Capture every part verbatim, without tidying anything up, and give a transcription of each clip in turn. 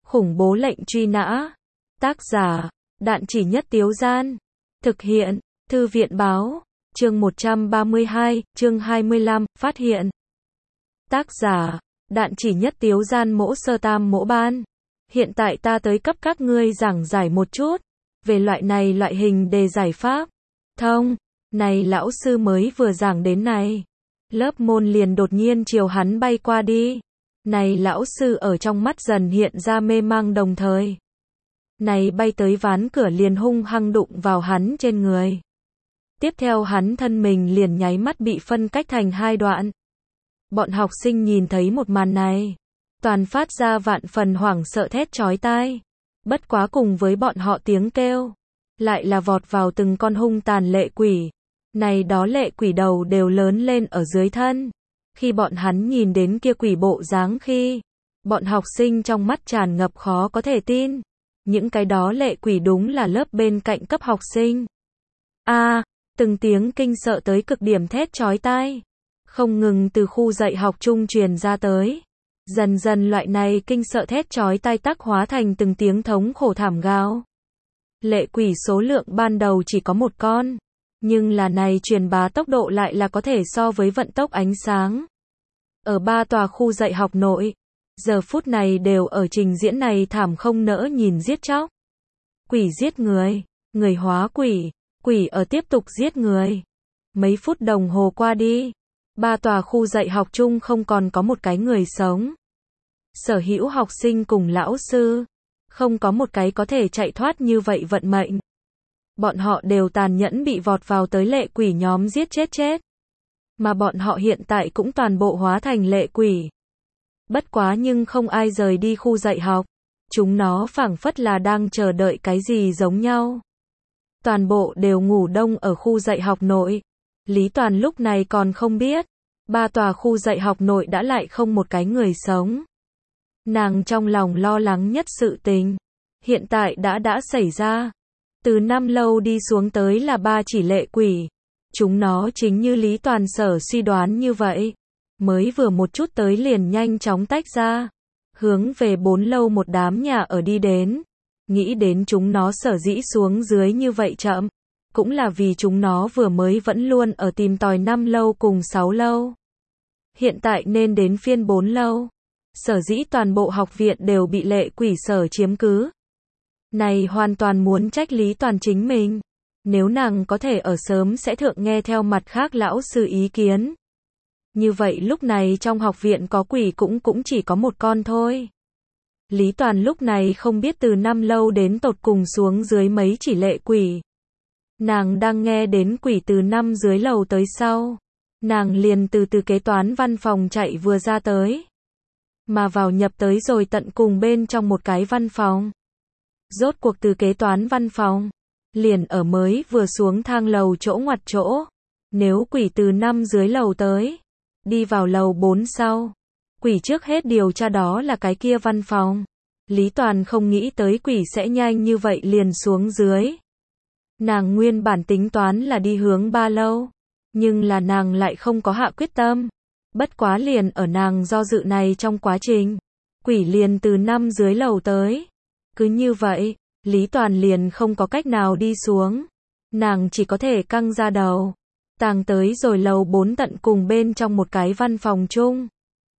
Khủng bố lệnh truy nã. Tác giả, Đạn Chỉ Nhất Tiếu Gian. Thực hiện, Thư viện báo. Chương một trăm ba mươi hai, chương hai mươi lăm, phát hiện. Tác giả, Đạn Chỉ Nhất Tiếu Gian mỗ sơ tam mỗ ban. Hiện tại ta tới cấp các ngươi giảng giải một chút về loại này loại hình đề giải pháp. Thông, này lão sư mới vừa giảng đến này. Lớp môn liền đột nhiên chiều hắn bay qua đi. Này lão sư ở trong mắt dần hiện ra mê mang đồng thời. Này bay tới ván cửa liền hung hăng đụng vào hắn trên người. Tiếp theo hắn thân mình liền nháy mắt bị phân cách thành hai đoạn. Bọn học sinh nhìn thấy một màn này, toàn phát ra vạn phần hoảng sợ thét chói tai. Bất quá cùng với bọn họ tiếng kêu, lại là vọt vào từng con hung tàn lệ quỷ. Này đó lệ quỷ đầu đều lớn lên ở dưới thân. Khi bọn hắn nhìn đến kia quỷ bộ dáng khi, bọn học sinh trong mắt tràn ngập khó có thể tin. Những cái đó lệ quỷ đúng là lớp bên cạnh cấp học sinh. A, à, từng tiếng kinh sợ tới cực điểm thét chói tai, không ngừng từ khu dạy học chung truyền ra tới. Dần dần loại này kinh sợ thét chói tai tác hóa thành từng tiếng thống khổ thảm gào. Lệ quỷ số lượng ban đầu chỉ có một con, nhưng là này truyền bá tốc độ lại là có thể so với vận tốc ánh sáng. Ở ba tòa khu dạy học nội, giờ phút này đều ở trình diễn này thảm không nỡ nhìn giết chóc. Quỷ giết người, người hóa quỷ, quỷ ở tiếp tục giết người. Mấy phút đồng hồ qua đi, ba tòa khu dạy học chung không còn có một cái người sống. Sở hữu học sinh cùng lão sư, không có một cái có thể chạy thoát như vậy vận mệnh. Bọn họ đều tàn nhẫn bị vọt vào tới lệ quỷ nhóm giết chết chết. Mà bọn họ hiện tại cũng toàn bộ hóa thành lệ quỷ. Bất quá nhưng không ai rời đi khu dạy học. Chúng nó phảng phất là đang chờ đợi cái gì giống nhau. Toàn bộ đều ngủ đông ở khu dạy học nội. Lý Toàn lúc này còn không biết, ba tòa khu dạy học nội đã lại không một cái người sống. Nàng trong lòng lo lắng nhất sự tình, hiện tại đã đã xảy ra. Từ năm lâu đi xuống tới là ba chỉ lệ quỷ. Chúng nó chính như Lý Toàn sở suy đoán như vậy. Mới vừa một chút tới liền nhanh chóng tách ra. Hướng về bốn lâu một đám nhà ở đi đến. Nghĩ đến chúng nó sở dĩ xuống dưới như vậy chậm. Cũng là vì chúng nó vừa mới vẫn luôn ở tìm tòi năm lâu cùng sáu lâu. Hiện tại nên đến phiên bốn lâu. Sở dĩ toàn bộ học viện đều bị lệ quỷ sở chiếm cứ. Này hoàn toàn muốn trách Lý Toàn chính mình. Nếu nàng có thể ở sớm sẽ thượng nghe theo mặt khác lão sư ý kiến. Như vậy lúc này trong học viện có quỷ cũng cũng chỉ có một con thôi. Lý Toàn lúc này không biết từ năm lâu đến tột cùng xuống dưới mấy chỉ lệ quỷ. Nàng đang nghe đến quỷ từ năm dưới lầu tới sau. Nàng liền từ từ kế toán văn phòng chạy vừa ra tới. Mà vào nhập tới rồi tận cùng bên trong một cái văn phòng. Rốt cuộc từ kế toán văn phòng. Liền ở mới vừa xuống thang lầu chỗ ngoặt chỗ. Nếu quỷ từ năm dưới lầu tới. Đi vào lầu bốn sau. Quỷ trước hết điều tra đó là cái kia văn phòng. Lý Toàn không nghĩ tới quỷ sẽ nhanh như vậy liền xuống dưới. Nàng nguyên bản tính toán là đi hướng ba lâu. Nhưng là nàng lại không có hạ quyết tâm. Bất quá liền ở nàng do dự này trong quá trình. Quỷ liền từ năm dưới lầu tới. Cứ như vậy, Lý Toàn liền không có cách nào đi xuống. Nàng chỉ có thể căng ra đầu. Tàng tới rồi lầu bốn tận cùng bên trong một cái văn phòng chung.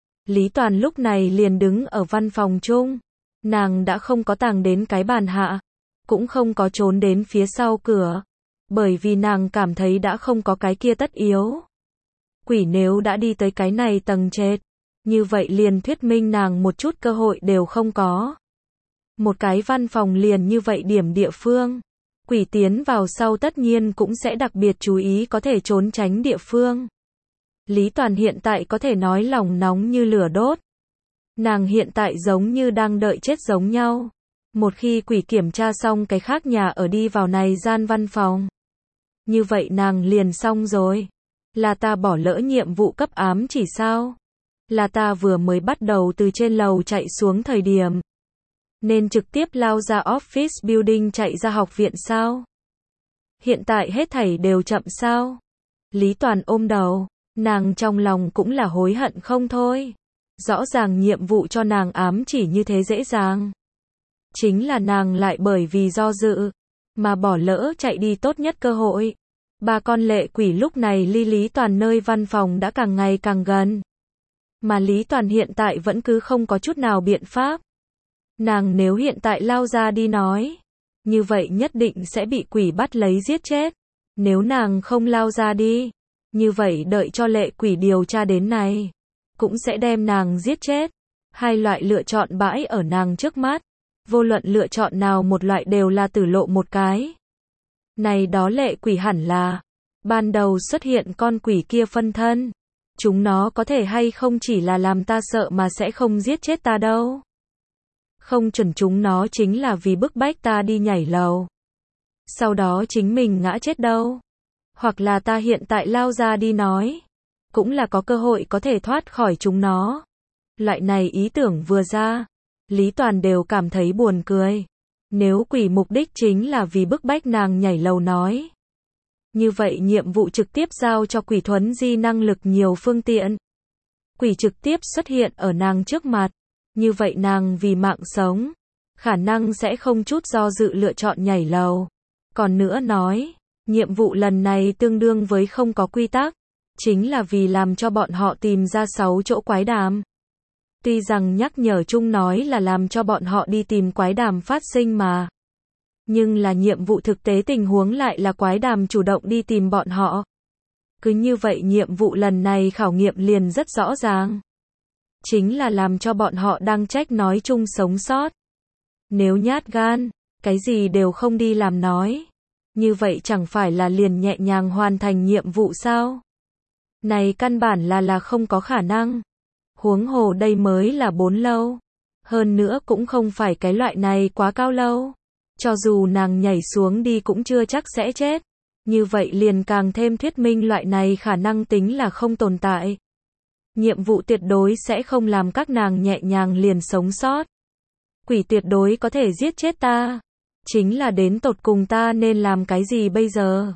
Lý Toàn lúc này liền đứng ở văn phòng chung. Nàng đã không có tàng đến cái bàn hạ. Cũng không có trốn đến phía sau cửa. Bởi vì nàng cảm thấy đã không có cái kia tất yếu. Quỷ nếu đã đi tới cái này tầng trệt. Như vậy liền thuyết minh nàng một chút cơ hội đều không có. Một cái văn phòng liền như vậy điểm địa phương. Quỷ tiến vào sau tất nhiên cũng sẽ đặc biệt chú ý có thể trốn tránh địa phương. Lý Toàn hiện tại có thể nói lòng nóng như lửa đốt. Nàng hiện tại giống như đang đợi chết giống nhau. Một khi quỷ kiểm tra xong cái khác nhà ở đi vào này gian văn phòng. Như vậy nàng liền xong rồi. Là ta bỏ lỡ nhiệm vụ cấp ám chỉ sao? Là ta vừa mới bắt đầu từ trên lầu chạy xuống thời điểm. Nên trực tiếp lao ra office building chạy ra học viện sao? Hiện tại hết thảy đều chậm sao? Lý Toàn ôm đầu, nàng trong lòng cũng là hối hận không thôi. Rõ ràng nhiệm vụ cho nàng ám chỉ như thế dễ dàng. Chính là nàng lại bởi vì do dự, mà bỏ lỡ chạy đi tốt nhất cơ hội. Ba con lệ quỷ lúc này ly Lý Toàn nơi văn phòng đã càng ngày càng gần. Mà Lý Toàn hiện tại vẫn cứ không có chút nào biện pháp. Nàng nếu hiện tại lao ra đi nói, như vậy nhất định sẽ bị quỷ bắt lấy giết chết. Nếu nàng không lao ra đi, như vậy đợi cho lệ quỷ điều tra đến này, cũng sẽ đem nàng giết chết. Hai loại lựa chọn bãi ở nàng trước mắt. Vô luận lựa chọn nào một loại đều là tử lộ một cái. Này đó lệ quỷ hẳn là ban đầu xuất hiện con quỷ kia phân thân. Chúng nó có thể hay không chỉ là làm ta sợ mà sẽ không giết chết ta đâu. Không chuẩn chúng nó chính là vì bức bách ta đi nhảy lầu. Sau đó chính mình ngã chết đâu. Hoặc là ta hiện tại lao ra đi nói. Cũng là có cơ hội có thể thoát khỏi chúng nó. Loại này ý tưởng vừa ra, Lý Toàn đều cảm thấy buồn cười. Nếu quỷ mục đích chính là vì bức bách nàng nhảy lầu nói. Như vậy nhiệm vụ trực tiếp giao cho quỷ thuấn di năng lực nhiều phương tiện. Quỷ trực tiếp xuất hiện ở nàng trước mặt. Như vậy nàng vì mạng sống, khả năng sẽ không chút do dự lựa chọn nhảy lầu. Còn nữa nói, nhiệm vụ lần này tương đương với không có quy tắc. Chính là vì làm cho bọn họ tìm ra sáu chỗ quái đàm. Tuy rằng nhắc nhở chung nói là làm cho bọn họ đi tìm quái đàm phát sinh mà. Nhưng là nhiệm vụ thực tế tình huống lại là quái đàm chủ động đi tìm bọn họ. Cứ như vậy nhiệm vụ lần này khảo nghiệm liền rất rõ ràng. Chính là làm cho bọn họ đang trách nói chung sống sót. Nếu nhát gan, cái gì đều không đi làm nói. Như vậy chẳng phải là liền nhẹ nhàng hoàn thành nhiệm vụ sao? Này căn bản là là không có khả năng. Huống hồ đây mới là bốn lâu. Hơn nữa cũng không phải cái loại này quá cao lâu. Cho dù nàng nhảy xuống đi cũng chưa chắc sẽ chết. Như vậy liền càng thêm thuyết minh loại này khả năng tính là không tồn tại. Nhiệm vụ tuyệt đối sẽ không làm các nàng nhẹ nhàng liền sống sót. Quỷ tuyệt đối có thể giết chết ta. Chính là đến tột cùng ta nên làm cái gì bây giờ?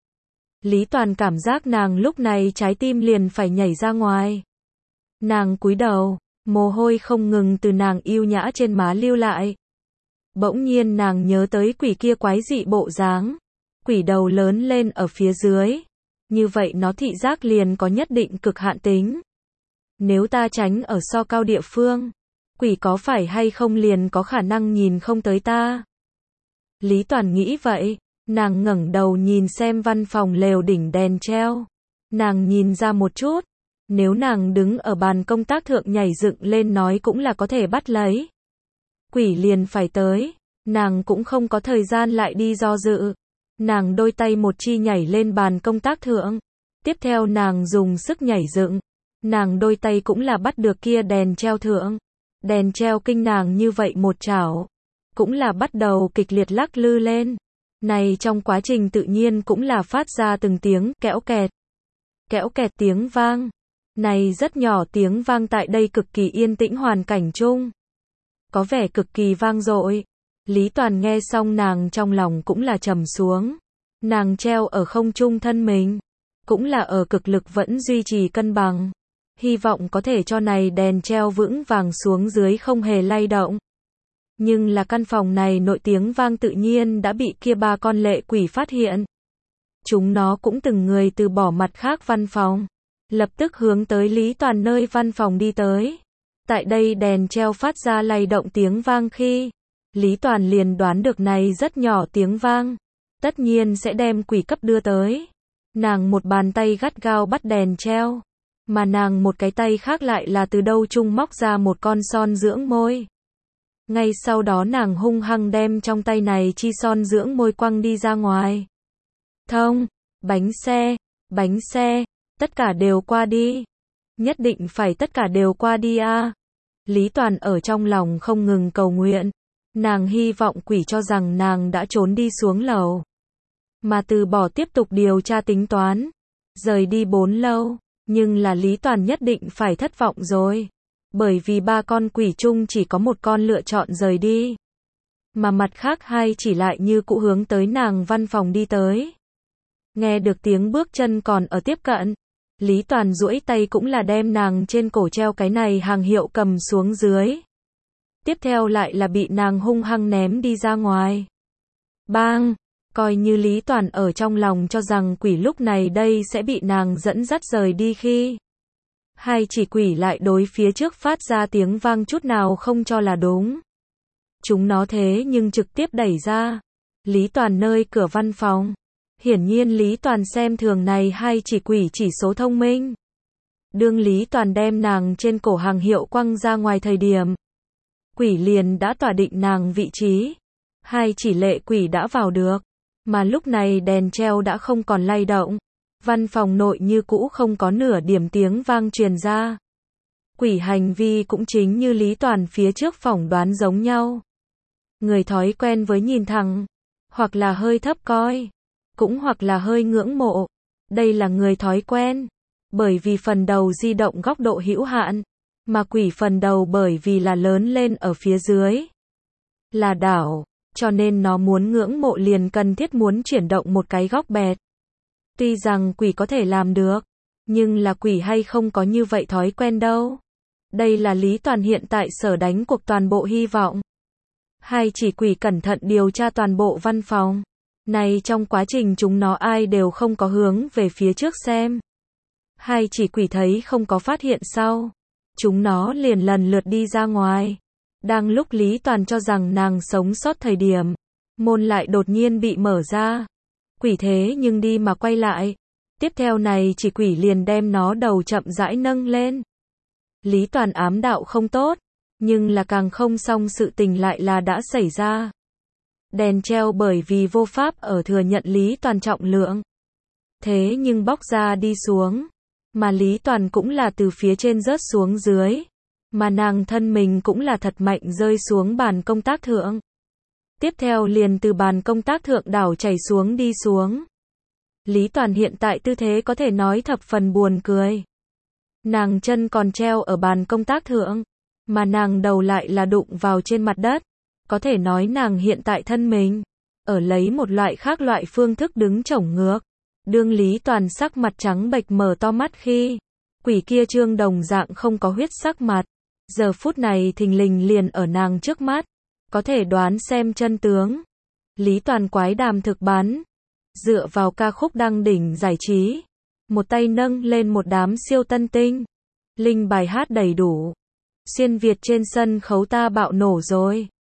Lý Toàn cảm giác nàng lúc này trái tim liền phải nhảy ra ngoài. Nàng cúi đầu, mồ hôi không ngừng từ nàng yêu nhã trên má lưu lại. Bỗng nhiên nàng nhớ tới quỷ kia quái dị bộ dáng. Quỷ đầu lớn lên ở phía dưới. Như vậy nó thị giác liền có nhất định cực hạn tính. Nếu ta tránh ở so cao địa phương, quỷ có phải hay không liền có khả năng nhìn không tới ta? Lý Toàn nghĩ vậy, nàng ngẩng đầu nhìn xem văn phòng lều đỉnh đèn treo. Nàng nhìn ra một chút, nếu nàng đứng ở bàn công tác thượng nhảy dựng lên nói cũng là có thể bắt lấy. Quỷ liền phải tới, nàng cũng không có thời gian lại đi do dự. Nàng đôi tay một chi nhảy lên bàn công tác thượng, tiếp theo nàng dùng sức nhảy dựng. Nàng đôi tay cũng là bắt được kia đèn treo thượng. Đèn treo kinh nàng như vậy một chảo, cũng là bắt đầu kịch liệt lắc lư lên. Này trong quá trình tự nhiên cũng là phát ra từng tiếng kẽo kẹt. Kẽo kẹt tiếng vang. Này rất nhỏ tiếng vang tại đây cực kỳ yên tĩnh hoàn cảnh chung. Có vẻ cực kỳ vang dội. Lý Toàn nghe xong nàng trong lòng cũng là trầm xuống. Nàng treo ở không trung thân mình, cũng là ở cực lực vẫn duy trì cân bằng. Hy vọng có thể cho này đèn treo vững vàng xuống dưới không hề lay động. Nhưng là căn phòng này nội tiếng vang tự nhiên đã bị kia ba con lệ quỷ phát hiện. Chúng nó cũng từng người từ bỏ mặt khác văn phòng, lập tức hướng tới Lý Toàn nơi văn phòng đi tới. Tại đây đèn treo phát ra lay động tiếng vang khi, Lý Toàn liền đoán được này rất nhỏ tiếng vang, tất nhiên sẽ đem quỷ cấp đưa tới. Nàng một bàn tay gắt gao bắt đèn treo, mà nàng một cái tay khác lại là từ đâu chung móc ra một con son dưỡng môi. Ngay sau đó nàng hung hăng đem trong tay này chi son dưỡng môi quăng đi ra ngoài. Thông, bánh xe, bánh xe, tất cả đều qua đi. Nhất định phải tất cả đều qua đi a. À. Lý Toàn ở trong lòng không ngừng cầu nguyện. Nàng hy vọng quỷ cho rằng nàng đã trốn đi xuống lầu, mà từ bỏ tiếp tục điều tra tính toán, rời đi bốn lâu. Nhưng là Lý Toàn nhất định phải thất vọng rồi. Bởi vì ba con quỷ chung chỉ có một con lựa chọn rời đi, mà mặt khác hai chỉ lại như cũ hướng tới nàng văn phòng đi tới. Nghe được tiếng bước chân còn ở tiếp cận, Lý Toàn duỗi tay cũng là đem nàng trên cổ treo cái này hàng hiệu cầm xuống dưới. Tiếp theo lại là bị nàng hung hăng ném đi ra ngoài. Bang! Coi như Lý Toàn ở trong lòng cho rằng quỷ lúc này đây sẽ bị nàng dẫn dắt rời đi khi hai chỉ quỷ lại đối phía trước phát ra tiếng vang chút nào không cho là đúng. Chúng nó thế nhưng trực tiếp đẩy ra Lý Toàn nơi cửa văn phòng. Hiển nhiên Lý Toàn xem thường này hai chỉ quỷ chỉ số thông minh. Đương Lý Toàn đem nàng trên cổ hàng hiệu quăng ra ngoài thời điểm, quỷ liền đã tỏa định nàng vị trí. Hai chỉ lệ quỷ đã vào được, mà lúc này đèn treo đã không còn lay động. Văn phòng nội như cũ không có nửa điểm tiếng vang truyền ra. Quỷ hành vi cũng chính như Lý Toàn phía trước phỏng đoán giống nhau. Người thói quen với nhìn thẳng, hoặc là hơi thấp coi, cũng hoặc là hơi ngưỡng mộ. Đây là người thói quen, bởi vì phần đầu di động góc độ hữu hạn, mà quỷ phần đầu bởi vì là lớn lên ở phía dưới, là đảo, cho nên nó muốn ngưỡng mộ liền cần thiết muốn chuyển động một cái góc bẹt. Tuy rằng quỷ có thể làm được, nhưng là quỷ hay không có như vậy thói quen đâu. Đây là Lý Toàn hiện tại sở đánh cuộc toàn bộ hy vọng. Hai chỉ quỷ cẩn thận điều tra toàn bộ văn phòng. Này trong quá trình chúng nó ai đều không có hướng về phía trước xem. Hai chỉ quỷ thấy không có phát hiện sau, chúng nó liền lần lượt đi ra ngoài. Đang lúc Lý Toàn cho rằng nàng sống sót thời điểm, môn lại đột nhiên bị mở ra. Quỷ thế nhưng đi mà quay lại. Tiếp theo này chỉ quỷ liền đem nó đầu chậm rãi nâng lên. Lý Toàn ám đạo không tốt, nhưng là càng không xong sự tình lại là đã xảy ra. Đèn treo bởi vì vô pháp ở thừa nhận Lý Toàn trọng lượng, thế nhưng bóc ra đi xuống, mà Lý Toàn cũng là từ phía trên rớt xuống dưới, mà nàng thân mình cũng là thật mạnh rơi xuống bàn công tác thượng. Tiếp theo liền từ bàn công tác thượng đảo chảy xuống đi xuống. Lý Toàn hiện tại tư thế có thể nói thập phần buồn cười. Nàng chân còn treo ở bàn công tác thượng, mà nàng đầu lại là đụng vào trên mặt đất. Có thể nói nàng hiện tại thân mình ở lấy một loại khác loại phương thức đứng chổng ngược. Đương Lý Toàn sắc mặt trắng bệch mở to mắt khi quỷ kia trương đồng dạng không có huyết sắc mặt, giờ phút này thình lình liền ở nàng trước mắt, có thể đoán xem chân tướng. Lý Toàn quái đàm thực bán, dựa vào ca khúc đăng đỉnh giải trí, một tay nâng lên một đám siêu tân tinh, linh bài hát đầy đủ, xuyên Việt trên sân khấu ta bạo nổ rồi.